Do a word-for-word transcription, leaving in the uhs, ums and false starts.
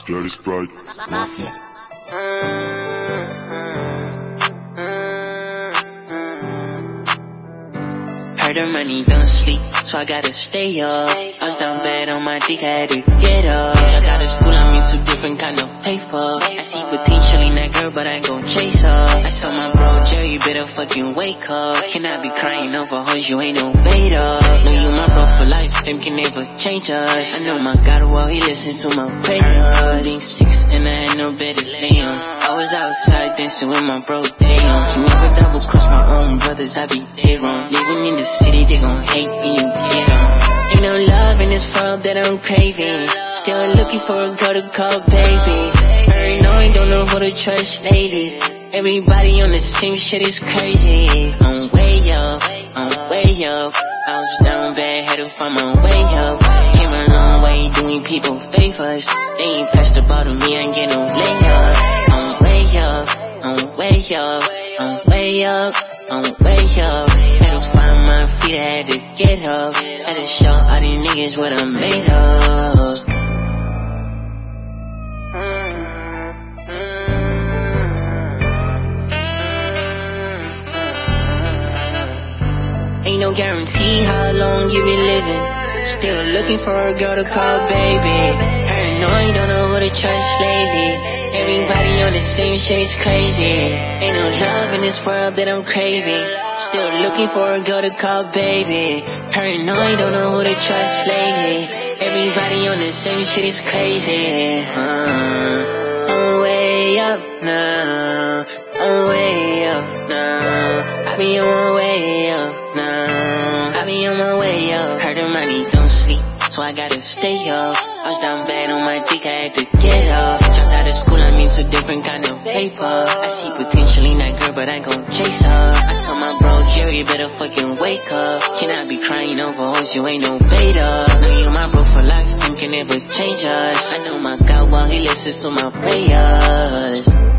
Dirty Sprite, Mafia. Heard the money don't sleep, so I gotta stay up. I was down bad on my dick, I had to get up. I got a school, I'm into different kind of paper. I see potential in that girl, but I ain't gon' chase her. I told my bro Jerry, better fucking wake up. Cannot be crying over hoes, you ain't no beta. Know you my bro for life, them can never change us. I know my God, well, he listens to my prayers. Being six and I had no better lay on. I was outside dancing with my bro, damn. You never double cross my own brothers, I be dead wrong. Living in the city, they gon' hate when you get on. Ain't no love in this world that I'm craving. Still looking for a girl to call baby. Paranoid, don't know who to trust lately. Everybody on the same shit is crazy. I'm way up, I'm way up. I was down bad, had to find my way up. Came a long way doing people favors. They ain't passed the ball to me, I ain't get no layup. I'm way up, I'm way up, I'm way up, I'm way up. Had to find my feet, I had to get up. Had to show all these niggas what I'm made of. Ain't no guarantee how long you be living. Still looking for a girl to call baby. Paranoid, don't know who to trust lately. Everybody on the same shit is crazy. Ain't no love in this world that I'm craving. Still looking for a girl to call baby. Paranoid, don't know who to trust lately. Everybody on the same shit is crazy. Uh, I'm way up now. I'm way up now. I be on my way up now. I be on my way up. Heard the money don't sleep, so I gotta stay up. I was down bad on my dick, I had to get up. Dropped out of school, I'm into different kind of paper. I see potential in that girl, but I ain't gon' chase her. I told my bro Jerry, better fucking wake up. Cannot be crying over hoes, you ain't no beta. Know you my bro for life, and can never change us. I know my God, well, he listens to my prayers.